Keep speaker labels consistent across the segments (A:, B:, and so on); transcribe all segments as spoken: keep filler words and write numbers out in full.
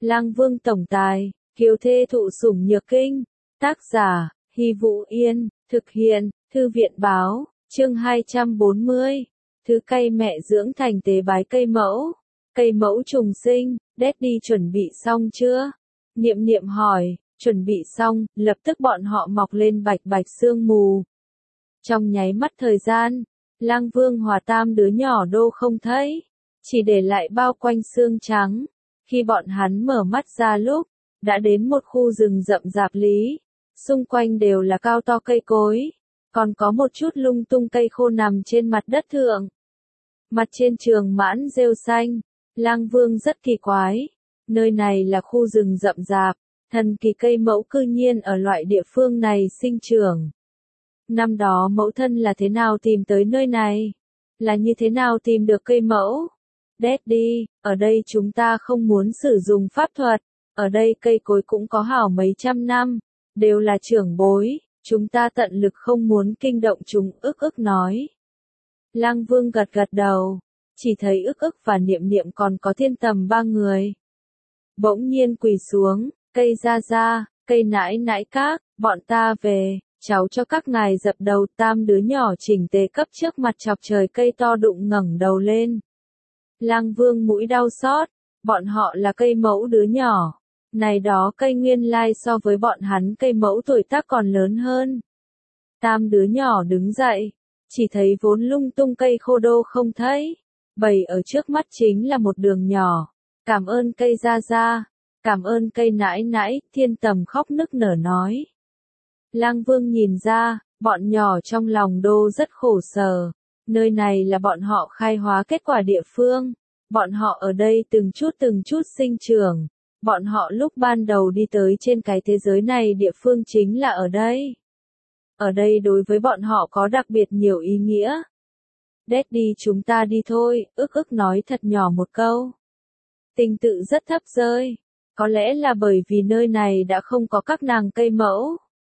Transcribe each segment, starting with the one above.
A: Lang Vương tổng tài, kiều thê thụ sủng nhược kinh. Tác giả, Hy Vũ Yên, thực hiện, Thư viện báo, chương hai trăm bốn mươi. Thứ cây mẹ dưỡng thành tế bái cây mẫu. Cây mẫu trùng sinh, Daddy chuẩn bị xong chưa? Niệm Niệm hỏi, chuẩn bị xong, lập tức bọn họ mọc lên bạch bạch sương mù. Trong nháy mắt thời gian, Lang Vương hòa tam đứa nhỏ đô không thấy, chỉ để lại bao quanh xương trắng. Khi bọn hắn mở mắt ra lúc, đã đến một khu rừng rậm rạp lý, xung quanh đều là cao to cây cối, còn có một chút lung tung cây khô nằm trên mặt đất thượng. Mặt trên trường mãn rêu xanh, Lang Vương rất kỳ quái, nơi này là khu rừng rậm rạp, thần kỳ cây mẫu cư nhiên ở loại địa phương này sinh trưởng. Năm đó mẫu thân là thế nào tìm tới nơi này? Là như thế nào tìm được cây mẫu? Daddy, ở đây chúng ta không muốn sử dụng pháp thuật, ở đây cây cối cũng có hảo mấy trăm năm, đều là trưởng bối, chúng ta tận lực không muốn kinh động chúng, ức ức nói. Lang Vương gật gật đầu, chỉ thấy ức ức và Niệm Niệm còn có Thiên Tầm ba người. Bỗng nhiên quỳ xuống, cây ra ra, cây nãi nãi các, bọn ta về, cháu cho các ngài dập đầu. Tam đứa nhỏ chỉnh tề cấp trước mặt chọc trời cây to đụng ngẩng đầu lên. Lang Vương mũi đau xót, bọn họ là cây mẫu đứa nhỏ, này đó cây nguyên lai so với bọn hắn cây mẫu tuổi tác còn lớn hơn. Tam đứa nhỏ đứng dậy, chỉ thấy vốn lung tung cây khô đô không thấy, bày ở trước mắt chính là một đường nhỏ. Cảm ơn cây ra ra, cảm ơn cây nãi nãi, Thiên Tầm khóc nức nở nói. Lang Vương nhìn ra, bọn nhỏ trong lòng đô rất khổ sở, nơi này là bọn họ khai hóa kết quả địa phương, bọn họ ở đây từng chút từng chút sinh trưởng, bọn họ lúc ban đầu đi tới trên cái thế giới này địa phương chính là ở đây. Ở đây đối với bọn họ có đặc biệt nhiều ý nghĩa. Daddy chúng ta đi thôi, ức ức nói thật nhỏ một câu. Tình tự rất thấp rơi, có lẽ là bởi vì nơi này đã không có các nàng cây mẫu.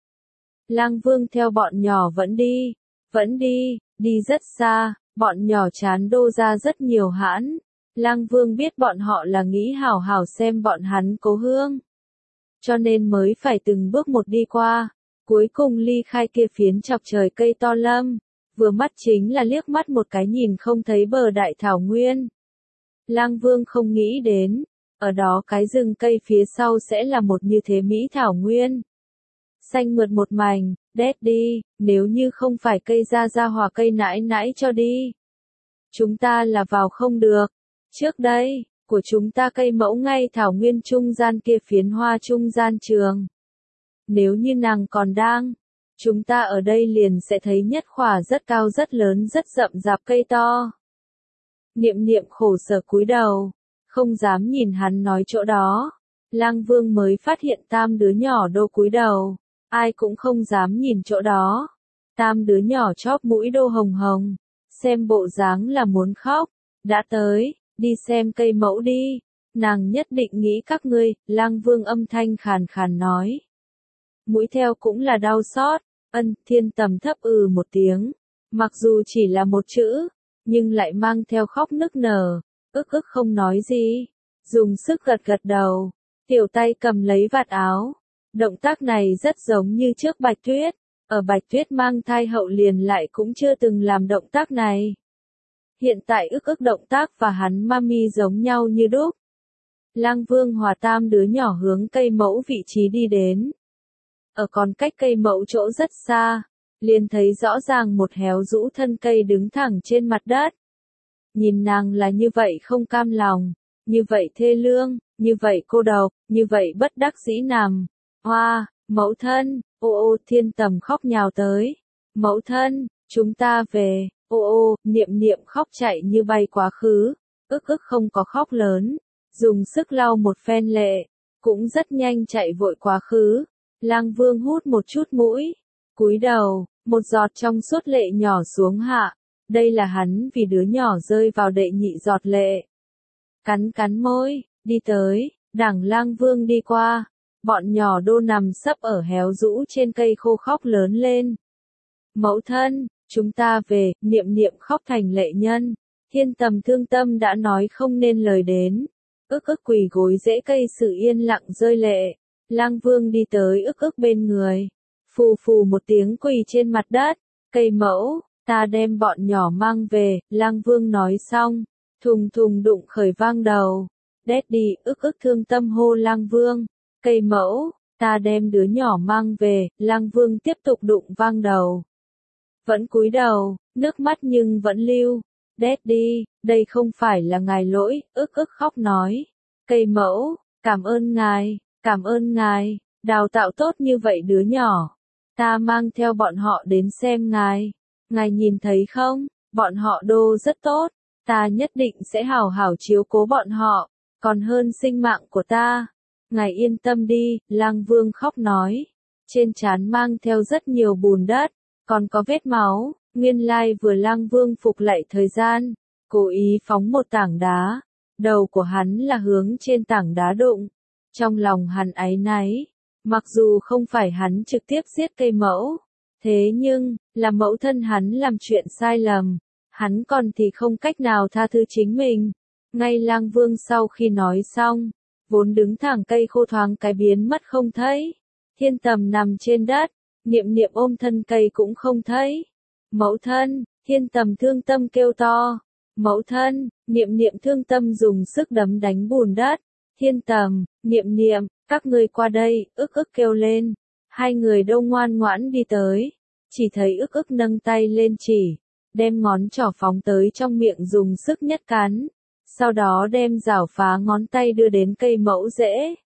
A: Lang Vương theo bọn nhỏ vẫn đi, vẫn đi, đi rất xa, bọn nhỏ chán đô ra rất nhiều hãn. Lang Vương biết bọn họ là nghĩ hảo hảo xem bọn hắn cố hương, cho nên mới phải từng bước một đi qua, cuối cùng ly khai kia phiến chọc trời cây to lâm, vừa mắt chính là liếc mắt một cái nhìn không thấy bờ đại thảo nguyên. Lang Vương không nghĩ đến, ở đó cái rừng cây phía sau sẽ là một như thế mỹ thảo nguyên. Xanh mượt một mảnh, Daddy, nếu như không phải cây ra ra hòa cây nãi nãi cho đi, chúng ta là vào không được. Trước đây, của chúng ta cây mẫu ngay thảo nguyên trung gian kia phiến hoa trung gian trường. Nếu như nàng còn đang, chúng ta ở đây liền sẽ thấy nhất khỏa rất cao rất lớn rất rậm rạp cây to. Niệm Niệm khổ sở cúi đầu, không dám nhìn hắn nói chỗ đó. Lang Vương mới phát hiện tam đứa nhỏ đô cúi đầu, ai cũng không dám nhìn chỗ đó. Tam đứa nhỏ chóp mũi đô hồng hồng, xem bộ dáng là muốn khóc. Đã tới, đi xem cây mẫu đi, nàng nhất định nghĩ các ngươi, Lang Vương âm thanh khàn khàn nói. Mũi theo cũng là đau xót, ân, Thiên Tầm thấp ừ một tiếng, mặc dù chỉ là một chữ, nhưng lại mang theo khóc nức nở, ức ức không nói gì, dùng sức gật gật đầu, tiểu tay cầm lấy vạt áo. Động tác này rất giống như trước Bạch Tuyết, ở Bạch Tuyết mang thai hậu liền lại cũng chưa từng làm động tác này. Hiện tại ức ức động tác và hắn mami giống nhau như đúc. Lang Vương hòa tam đứa nhỏ hướng cây mẫu vị trí đi đến. Ở còn cách cây mẫu chỗ rất xa, liền thấy rõ ràng một héo rũ thân cây đứng thẳng trên mặt đất. Nhìn nàng là như vậy không cam lòng, như vậy thê lương, như vậy cô độc, như vậy bất đắc dĩ nằm. Hoa, mẫu thân, ô ô Thiên Tầm khóc nhào tới. Mẫu thân, chúng ta về, ô ô, Niệm Niệm khóc chạy như bay quá khứ, ức ức không có khóc lớn, dùng sức lau một phen lệ, cũng rất nhanh chạy vội quá khứ. Lang Vương hút một chút mũi, cúi đầu, một giọt trong suốt lệ nhỏ xuống hạ, đây là hắn vì đứa nhỏ rơi vào đệ nhị giọt lệ. Cắn cắn môi, đi tới, đằng Lang Vương đi qua. Bọn nhỏ đô nằm sấp ở héo rũ trên cây khô khóc lớn lên. Mẫu thân, chúng ta về, Niệm Niệm khóc thành lệ nhân. Thiên Tầm thương tâm đã nói không nên lời đến. Ức ức quỳ gối rễ cây sự yên lặng rơi lệ. Lang Vương đi tới ức ức bên người. Phù phù một tiếng quỳ trên mặt đất. Cây mẫu, ta đem bọn nhỏ mang về, Lang Vương nói xong. Thùng thùng đụng khởi vang đầu. Daddy, ức ức thương tâm hô Lang Vương. Cây mẫu, ta đem đứa nhỏ mang về, Lang Vương tiếp tục đụng vang đầu. Vẫn cúi đầu, nước mắt nhưng vẫn lưu. Daddy, đây không phải là ngài lỗi, ức ức khóc nói. Cây mẫu, cảm ơn ngài, cảm ơn ngài, đào tạo tốt như vậy đứa nhỏ. Ta mang theo bọn họ đến xem ngài. Ngài nhìn thấy không, bọn họ đô rất tốt. Ta nhất định sẽ hảo hảo chiếu cố bọn họ, còn hơn sinh mạng của ta. Ngài yên tâm đi, Lang Vương khóc nói. Trên trán mang theo rất nhiều bùn đất, còn có vết máu. Nguyên lai vừa Lang Vương phục lại thời gian, cố ý phóng một tảng đá. Đầu của hắn là hướng trên tảng đá đụng. Trong lòng hắn áy náy, mặc dù không phải hắn trực tiếp giết cây mẫu. Thế nhưng, là mẫu thân hắn làm chuyện sai lầm. Hắn còn thì không cách nào tha thứ chính mình. Ngay Lang Vương sau khi nói xong, vốn đứng thẳng cây khô thoáng cái biến mất không thấy. Thiên Tầm nằm trên đất, Niệm Niệm ôm thân cây cũng không thấy. Mẫu thân, Thiên Tầm thương tâm kêu to. Mẫu thân, Niệm Niệm thương tâm dùng sức đấm đánh bùn đất. Thiên Tầm, Niệm Niệm, các ngươi qua đây, ức ức kêu lên. Hai người đâu ngoan ngoãn đi tới. Chỉ thấy ức ức nâng tay lên chỉ, đem ngón trỏ phóng tới trong miệng dùng sức nhất cắn. Sau đó đem rảo phá ngón tay đưa đến cây mẫu rễ.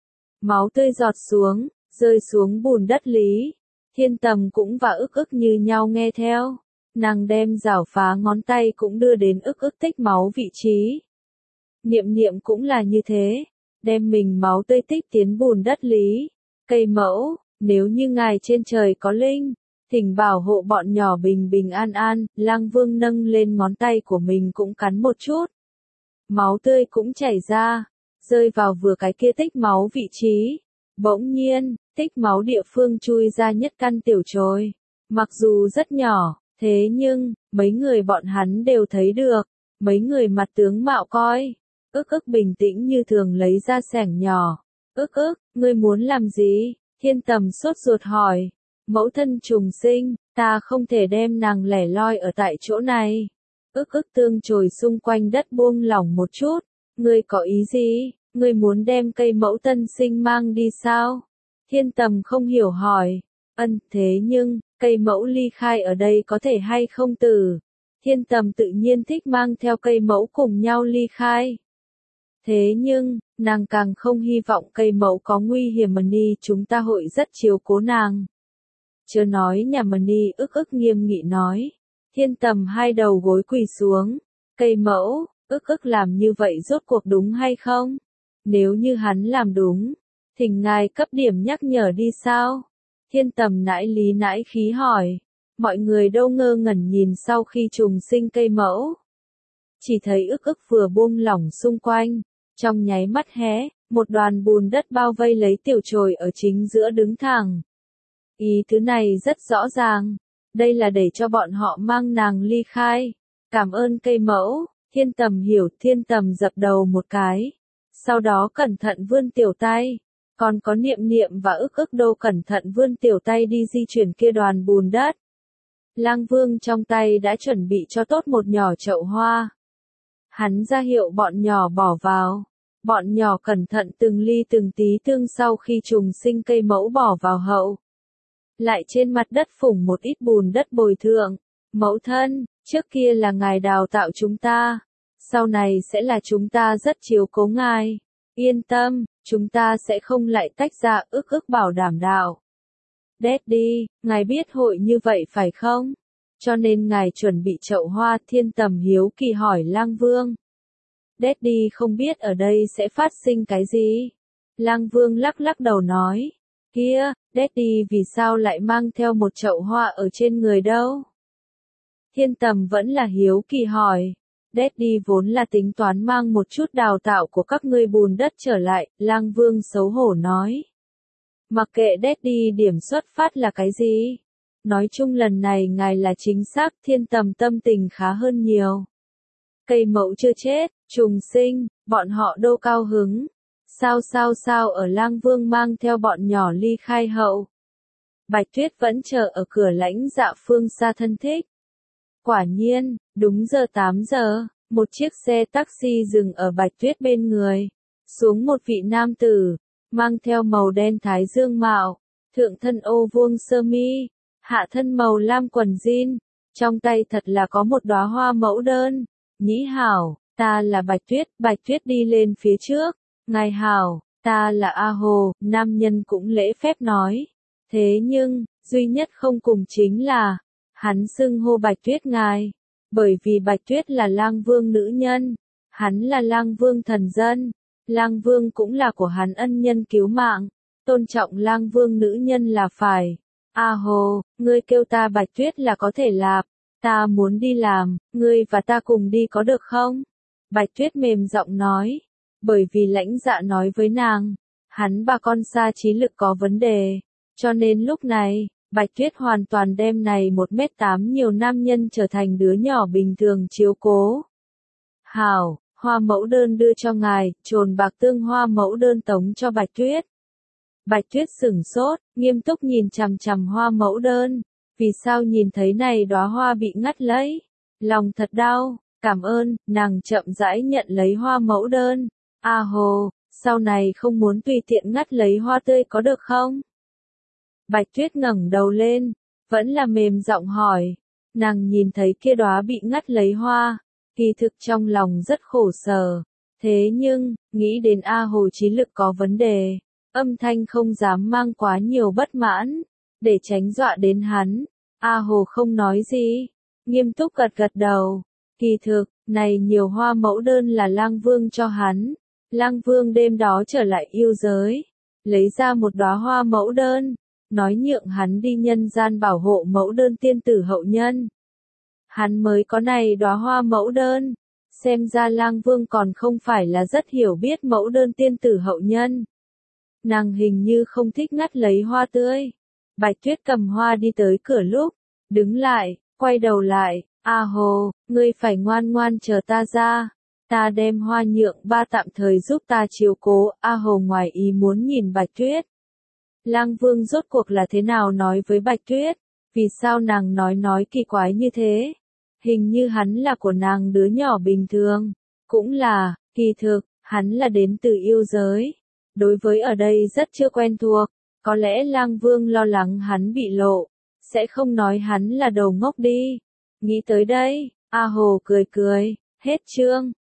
A: Máu tươi giọt xuống, rơi xuống bùn đất lý. Thiên Tầm cũng và ức ức như nhau nghe theo. Nàng đem rảo phá ngón tay cũng đưa đến ức ức tích máu vị trí. Niệm Niệm cũng là như thế, đem mình máu tươi tích tiến bùn đất lý. Cây mẫu, nếu như ngài trên trời có linh, thỉnh bảo hộ bọn nhỏ bình bình an an. Lang Vương nâng lên ngón tay của mình cũng cắn một chút. Máu tươi cũng chảy ra, rơi vào vừa cái kia tích máu vị trí. Bỗng nhiên, tích máu địa phương chui ra nhất căn tiểu chồi. Mặc dù rất nhỏ, thế nhưng, mấy người bọn hắn đều thấy được. Mấy người mặt tướng mạo coi. Ức ức bình tĩnh như thường lấy ra xẻng nhỏ. Ức ức, ngươi muốn làm gì? Thiên Tầm sốt ruột hỏi. Mẫu thân trùng sinh, ta không thể đem nàng lẻ loi ở tại chỗ này. Ức ức tương chồi xung quanh đất buông lỏng một chút. Ngươi có ý gì? Ngươi muốn đem cây mẫu tân sinh mang đi sao? Thiên Tầm không hiểu hỏi. Ân, thế nhưng, cây mẫu ly khai ở đây có thể hay không tử? Thiên Tầm tự nhiên thích mang theo cây mẫu cùng nhau ly khai. Thế nhưng, nàng càng không hy vọng cây mẫu có nguy hiểm mà ni chúng ta hội rất chiếu cố nàng. Chớ nói nhà mà ni ức ức nghiêm nghị nói. Thiên Tầm hai đầu gối quỳ xuống. Cây mẫu, ức ức làm như vậy rốt cuộc đúng hay không? Nếu như hắn làm đúng, thỉnh ngài cấp điểm nhắc nhở đi sao? Thiên Tầm nãi lý nãi khí hỏi. Mọi người đâu ngơ ngẩn nhìn sau khi trùng sinh cây mẫu. Chỉ thấy ức ức vừa buông lỏng xung quanh. Trong nháy mắt hé, một đoàn bùn đất bao vây lấy tiểu chồi ở chính giữa đứng thẳng. Ý thứ này rất rõ ràng. Đây là để cho bọn họ mang nàng ly khai. Cảm ơn cây mẫu. Thiên Tầm hiểu. Thiên Tầm dập đầu một cái. Sau đó cẩn thận vươn tiểu tay. Còn có Niệm Niệm và ức ức đô cẩn thận vươn tiểu tay đi di chuyển kia đoàn bùn đất. Lang Vương trong tay đã chuẩn bị cho tốt một nhỏ chậu hoa. Hắn ra hiệu bọn nhỏ bỏ vào. Bọn nhỏ cẩn thận từng ly từng tí tương sau khi trùng sinh cây mẫu bỏ vào hậu. Lại trên mặt đất phủng một ít bùn đất bồi thượng. Mẫu thân, trước kia là ngài đào tạo chúng ta. Sau này sẽ là chúng ta rất chiếu cố ngài. Yên tâm, chúng ta sẽ không lại tách ra. Ức ức bảo đảm đạo. Daddy, ngài biết hội như vậy phải không? Cho nên ngài chuẩn bị chậu hoa. Thiên Tầm hiếu kỳ hỏi Lang Vương. Daddy không biết ở đây sẽ phát sinh cái gì. Lang Vương lắc lắc đầu nói. Kia, Daddy vì sao lại mang theo một chậu hoa ở trên người đâu? Thiên Tầm vẫn là hiếu kỳ hỏi. Daddy vốn là tính toán mang một chút đào tạo của các ngươi bùn đất trở lại. Lang Vương xấu hổ nói. Mặc kệ Daddy điểm xuất phát là cái gì? Nói chung lần này ngài là chính xác. Thiên Tầm tâm tình khá hơn nhiều. Cây mẫu chưa chết, trùng sinh, bọn họ đô cao hứng. Sao sao sao ở Lang Vương mang theo bọn nhỏ ly khai hậu. Bạch Tuyết vẫn chờ ở cửa lãnh dạ phương xa thân thích. Quả nhiên, đúng giờ tám giờ, một chiếc xe taxi dừng ở Bạch Tuyết bên người. Xuống một vị nam tử, mang theo màu đen thái dương mạo, thượng thân ô vuông sơ mi, hạ thân màu lam quần jean, trong tay thật là có một đóa hoa mẫu đơn. Nhĩ hảo, ta là Bạch Tuyết, Bạch Tuyết đi lên phía trước. Ngài hảo, ta là A Hồ, nam nhân cũng lễ phép nói. Thế nhưng, duy nhất không cùng chính là, hắn xưng hô Bạch Tuyết ngài, bởi vì Bạch Tuyết là Lang Vương nữ nhân, hắn là Lang Vương thần dân, Lang Vương cũng là của hắn ân nhân cứu mạng, tôn trọng Lang Vương nữ nhân là phải. A Hồ, ngươi kêu ta Bạch Tuyết là có thể lạp, ta muốn đi làm, ngươi và ta cùng đi có được không? Bạch Tuyết mềm giọng nói, bởi vì lãnh dạ nói với nàng, hắn bà con xa trí lực có vấn đề, cho nên lúc này, Bạch Tuyết hoàn toàn đem này một mét tám nhiều nam nhân trở thành đứa nhỏ bình thường chiếu cố. Hảo, hoa mẫu đơn đưa cho ngài, trồn bạc tương hoa mẫu đơn tống cho Bạch Tuyết. Bạch Tuyết sửng sốt, nghiêm túc nhìn chằm chằm hoa mẫu đơn, vì sao nhìn thấy này đóa hoa bị ngắt lấy, lòng thật đau, cảm ơn, nàng chậm rãi nhận lấy hoa mẫu đơn. A Hồ, sau này không muốn tùy tiện ngắt lấy hoa tươi có được không? Bạch Tuyết ngẩng đầu lên, vẫn là mềm giọng hỏi, nàng nhìn thấy kia đóa bị ngắt lấy hoa, kỳ thực trong lòng rất khổ sở, thế nhưng, nghĩ đến A Hồ trí lực có vấn đề, âm thanh không dám mang quá nhiều bất mãn, để tránh dọa đến hắn, A Hồ không nói gì, nghiêm túc gật gật đầu, kỳ thực, này nhiều hoa mẫu đơn là Lang Vương cho hắn, Lang Vương đêm đó trở lại yêu giới, lấy ra một đóa hoa mẫu đơn, nói nhượng hắn đi nhân gian bảo hộ mẫu đơn tiên tử hậu nhân. Hắn mới có này đóa hoa mẫu đơn, xem ra Lang Vương còn không phải là rất hiểu biết mẫu đơn tiên tử hậu nhân. Nàng hình như không thích ngắt lấy hoa tươi. Bạch Tuyết cầm hoa đi tới cửa lúc, đứng lại, quay đầu lại, A Hồ, ngươi phải ngoan ngoan chờ ta ra. Ta đem hoa nhượng ba tạm thời giúp ta chiếu cố. A Hồ ngoài ý muốn nhìn Bạch Tuyết. Lang Vương rốt cuộc là thế nào nói với Bạch Tuyết? Vì sao nàng nói nói kỳ quái như thế? Hình như hắn là của nàng đứa nhỏ bình thường. Cũng là, kỳ thực, hắn là đến từ yêu giới. Đối với ở đây rất chưa quen thuộc. Có lẽ Lang Vương lo lắng hắn bị lộ. Sẽ không nói hắn là đầu ngốc đi. Nghĩ tới đây, A Hồ cười cười. Hết chương.